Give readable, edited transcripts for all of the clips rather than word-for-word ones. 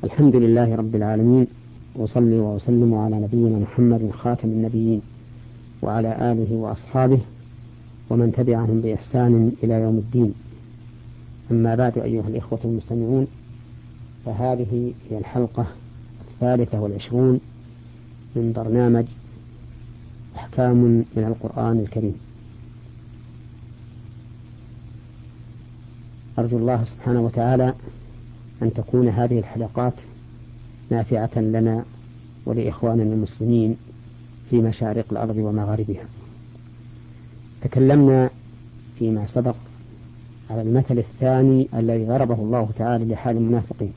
الحمد لله رب العالمين، وصلي وأسلم على نبينا محمد خاتم النبيين وعلى آله وأصحابه ومن تبعهم بإحسان إلى يوم الدين. أما بعد، أيها الإخوة المستمعون، فهذه هي الحلقة 23 من برنامج أحكام من القرآن الكريم. أرجو الله سبحانه وتعالى أن تكون هذه الحلقات نافعة لنا ولإخواننا المسلمين في مشارق الأرض ومغاربها. تكلمنا فيما سبق على المثل الثاني الذي ضربه الله تعالى لحال المنافقين،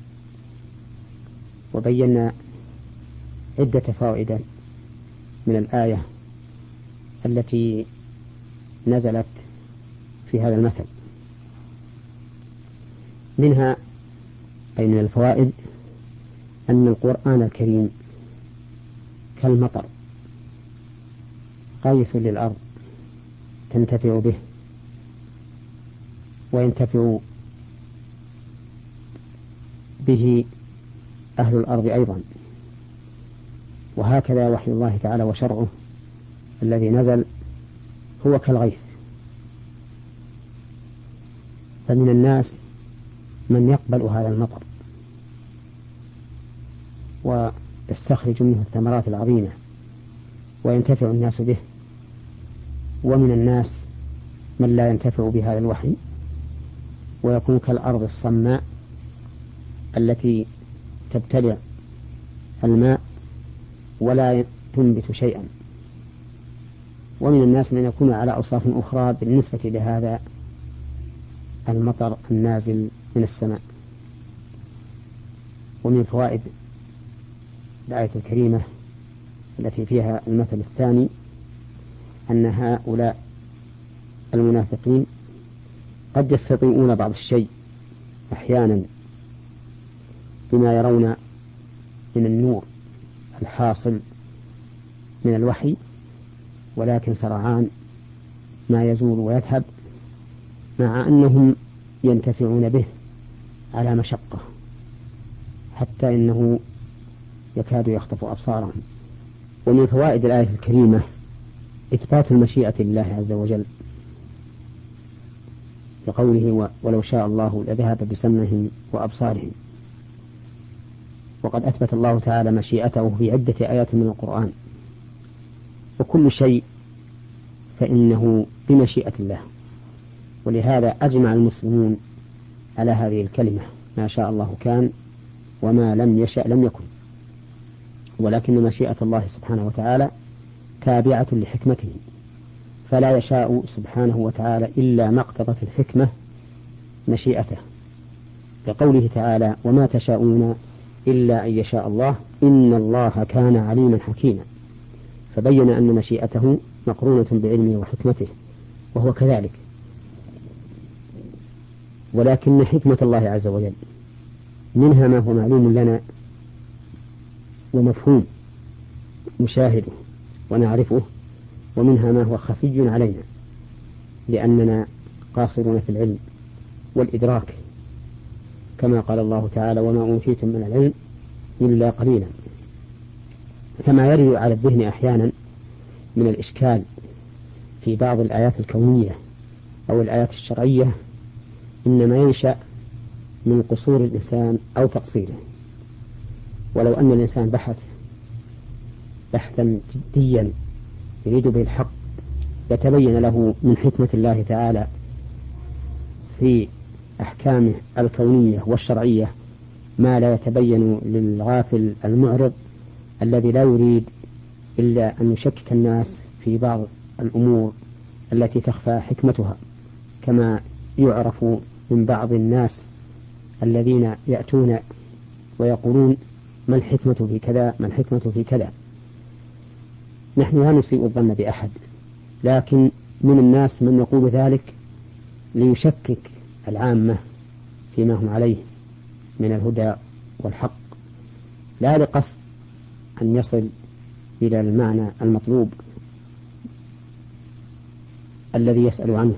وبينا عدة فوائد من الآية التي نزلت في هذا المثل. منها أي من الفوائد أن القرآن الكريم كالمطر، غيث للأرض تنتفع به وينتفع به أهل الأرض أيضا. وهكذا وحي الله تعالى وشرعه الذي نزل هو كالغيث، فمن الناس من يقبل هذا المطر ويستخرج منه الثمرات العظيمة وينتفع الناس به، ومن الناس من لا ينتفع بهذا الوحي ويكون كالأرض الصماء التي تبتلع الماء ولا تنبت شيئا. ومن الناس من يكون على أوصاف أخرى بالنسبة لهذا المطر النازل من السماء. ومن فوائد الآية الكريمة التي فيها المثل الثاني أن هؤلاء المنافقين قد يستطيعون بعض الشيء أحيانا بما يرون من النور الحاصل من الوحي، ولكن سرعان ما يزول ويذهب، مع أنهم ينتفعون به على مشقة، حتى إنه يكاد يخطف أبصارهم. ومن فوائد الآية الكريمة إثبات المشيئة لله عز وجل، لقوله ولو شاء الله لذهب بسمعهم وأبصارهم. وقد أثبت الله تعالى مشيئته في عدة آيات من القرآن، وكل شيء فإنه بمشيئة الله. ولهذا أجمع المسلمون على هذه الكلمة: ما شاء الله كان وما لم يشأ لم يكن. ولكن مشيئة الله سبحانه وتعالى تابعة لحكمته، فلا يشاء سبحانه وتعالى إلا ما اقتضت الحكمة مشيئته، لقوله تعالى: وما تشاءون إلا أن يشاء الله إن الله كان عليما حكيما. فبين أن مشيئته مقرونة بعلمه وحكمته، وهو كذلك. ولكن حكمة الله عز وجل منها ما هو معلوم لنا ومفهوم نشاهده ونعرفه، ومنها ما هو خفي علينا لأننا قاصرون في العلم والإدراك، كما قال الله تعالى: وما أوتيتم من العلم إلا قليلا. كما يرد على الذهن أحيانا من الإشكال في بعض الآيات الكونية أو الآيات الشرعية إنما ينشأ من قصور الإنسان أو تقصيره. ولو أن الإنسان بحث بحثا جديا يريد به الحق يتبين له من حكمة الله تعالى في أحكامه الكونية والشرعية ما لا يتبين للغافل المعرض الذي لا يريد إلا أن يشكك الناس في بعض الأمور التي تخفى حكمتها، كما يعرف من بعض الناس الذين يأتون ويقولون: ما الحكمة في كذا، ما الحكمة في كذا. نحن لا نسيء الظن بأحد، لكن من الناس من يقول ذلك ليشكك العامة فيما هم عليه من الهدى والحق، لا لقصد أن يصل إلى المعنى المطلوب الذي يسأل عنه.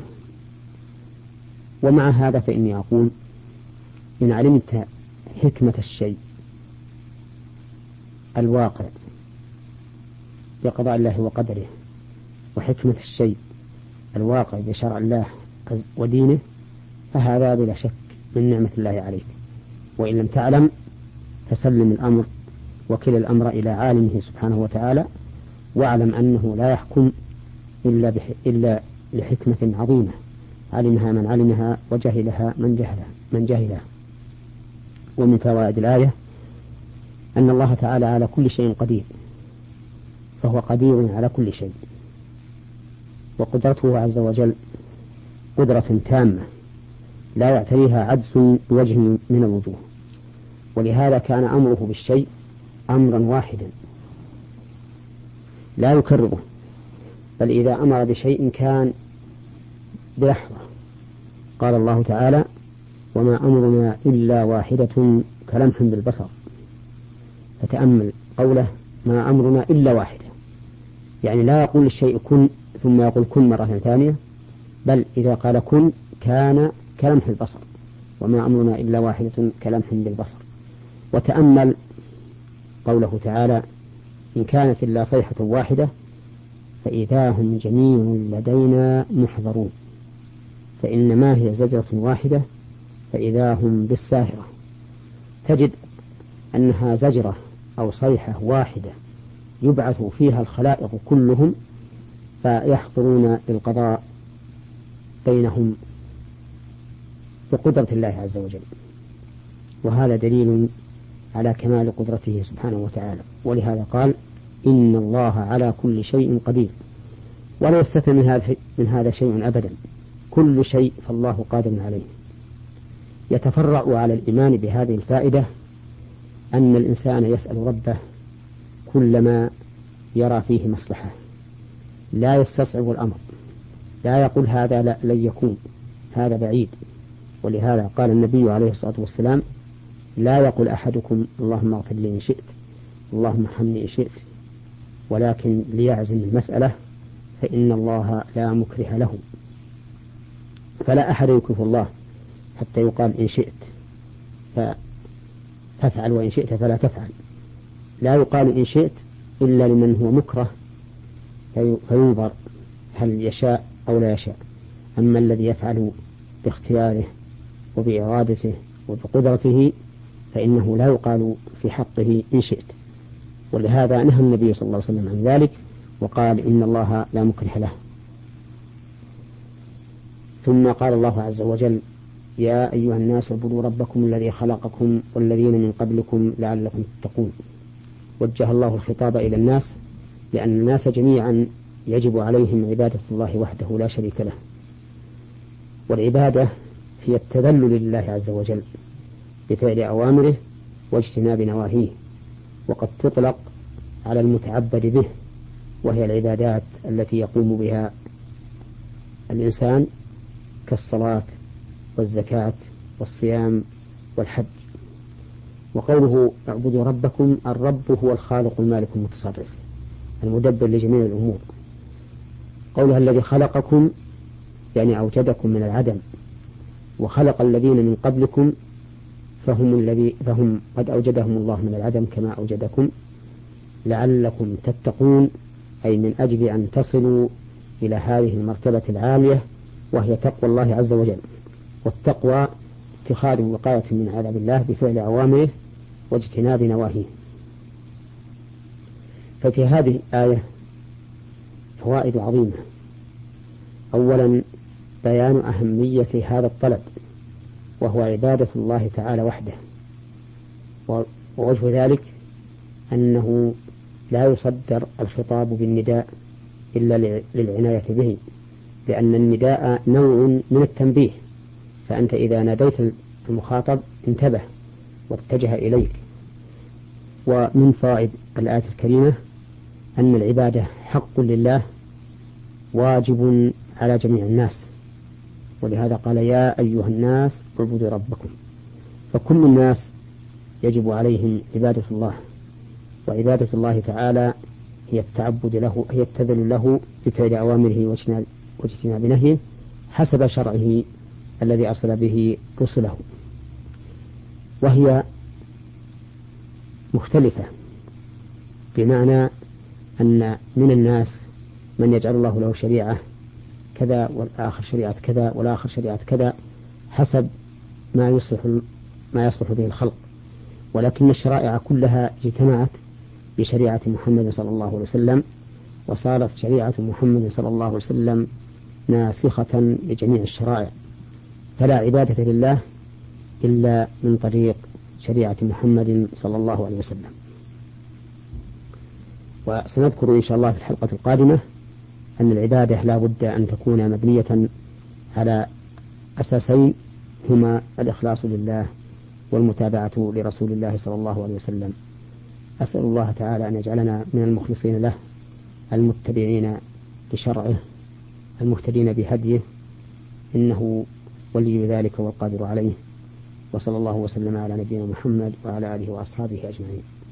ومع هذا فإني أقول: إن علمت حكمة الشيء الواقع بقضاء الله وقدره وحكمة الشيء الواقع بشرع الله ودينه، فهذا بلا شك من نعمة الله عليك. وإن لم تعلم فسلم الأمر وكل الأمر إلى عالمه سبحانه وتعالى، واعلم أنه لا يحكم إلا لحكمة عظيمة علمها من علمها وجهلها من جهلها. ومن فوائد الآية أن الله تعالى على كل شيء قدير، فهو قدير على كل شيء، وقدرته عز وجل قدرة تامة لا يعتريها عجز بوجه من الوجوه، ولهذا كان أمره بالشيء أمرا واحدا لا يكرره، بل إذا أمر بشيء كان بلحظة. قال الله تعالى: وما أمرنا إلا واحدة كلمح بالبصر. فتأمل قوله ما أمرنا إلا واحدة، يعني لا يقول الشيء كن ثم يقول كن مرة ثانية، بل إذا قال كن كان كلمح البصر، وما أمرنا إلا واحدة كلمح بالبصر. وتأمل قوله تعالى: إن كانت إلا صيحة واحدة فإذا هم جميع لدينا محضرون، فإنما هي زجرة واحدة فإذا هم بالساهرة. تجد أنها زجرة أو صيحة واحدة يبعث فيها الخلائق كلهم فيحضرون للقضاء بينهم بقدرة الله عز وجل، وهذا دليل على كمال قدرته سبحانه وتعالى. ولهذا قال: إن الله على كل شيء قدير، ولا يستثنى من هذا شيء أبدا، كل شيء فالله قادر عليه. يتفرع على الإيمان بهذه الفائدة أن الإنسان يسأل ربه كلما يرى فيه مصلحة، لا يستصعب الأمر، لا يقول هذا لا لن يكون، هذا بعيد. ولهذا قال النبي عليه الصلاة والسلام: لا يقول أحدكم اللهم اغفر لي إن شئت، اللهم ارحمني إن شئت، ولكن ليعزم المسألة، فإن الله لا مكره له. فلا أحد يكره الله حتى يقال إن شئت فافعل وإن شئت فلا تفعل. لا يقال إن شئت إلا لمن هو مكره فينظر هل يشاء أو لا يشاء. أما الذي يفعل باختياره وبإرادته وبقدرته فإنه لا يقال في حقه إن شئت. ولهذا نهى النبي صلى الله عليه وسلم عن ذلك وقال: إن الله لا مكره له. ثم قال الله عز وجل: يا أيها الناس اعبدوا ربكم الذي خلقكم والذين من قبلكم لعلكم تتقون. وجه الله الخطاب إلى الناس لأن الناس جميعا يجب عليهم عبادة الله وحده لا شريك له، والعبادة هي التذلل لله عز وجل بفعل أوامره واجتناب نواهيه، وقد تطلق على المتعبد به، وهي العبادات التي يقوم بها الإنسان كالصلاة والزكاة والصيام والحج. وقوله اعبدوا ربكم، الرب هو الخالق المالك المتصرف المدبر لجميع الأمور. قولها الذي خلقكم يعني أوجدكم من العدم، وخلق الذين من قبلكم فهم قد أوجدهم الله من العدم كما أوجدكم، لعلكم تتقون أي من أجل أن تصلوا إلى هذه المرتبة العالية وهي تقوى الله عز وجل. والتقوى اتخاذ وقاية من عذاب الله بفعل أوامره واجتناب نواهيه. ففي هذه الآية فوائد عظيمة. أولا بيان أهمية هذا الطلب وهو عبادة الله تعالى وحده، ووجه ذلك أنه لا يصدر الخطاب بالنداء إلا للعناية به، لأن النداء نوع من التنبيه، فأنت إذا ناديت المخاطب انتبه واتجه إليك. ومن فوائد الآية الكريمة أن العبادة حق لله واجب على جميع الناس، ولهذا قال: يا أيها الناس اعبدوا ربكم. فكل الناس يجب عليهم عبادة الله، وعبادة الله تعالى هي التعبد له، هي التذلل له بفعل أوامره واجتناب نهيه حسب شرعه الذي أرسل به رسله. وهي مختلفة بمعنى أن من الناس من يجعل الله له شريعة كذا والآخر شريعة كذا والآخر شريعة كذا حسب ما يصلح به الخلق، ولكن الشرائع كلها اجتمعت بشريعة محمد صلى الله عليه وسلم، وصارت شريعة محمد صلى الله عليه وسلم ناسخة لجميع الشرائع، فلا عبادة لله إلا من طريق شريعة محمد صلى الله عليه وسلم. وسنذكر إن شاء الله في الحلقة القادمة أن العبادة لا بد أن تكون مبنية على أساسين هما الإخلاص لله والمتابعة لرسول الله صلى الله عليه وسلم. أسأل الله تعالى أن يجعلنا من المخلصين له المتبعين لشرعه المهتدين بهديه، إنه ولي ذلك والقادر عليه. وصلى الله وسلم على نبينا محمد وعلى آله وأصحابه أجمعين.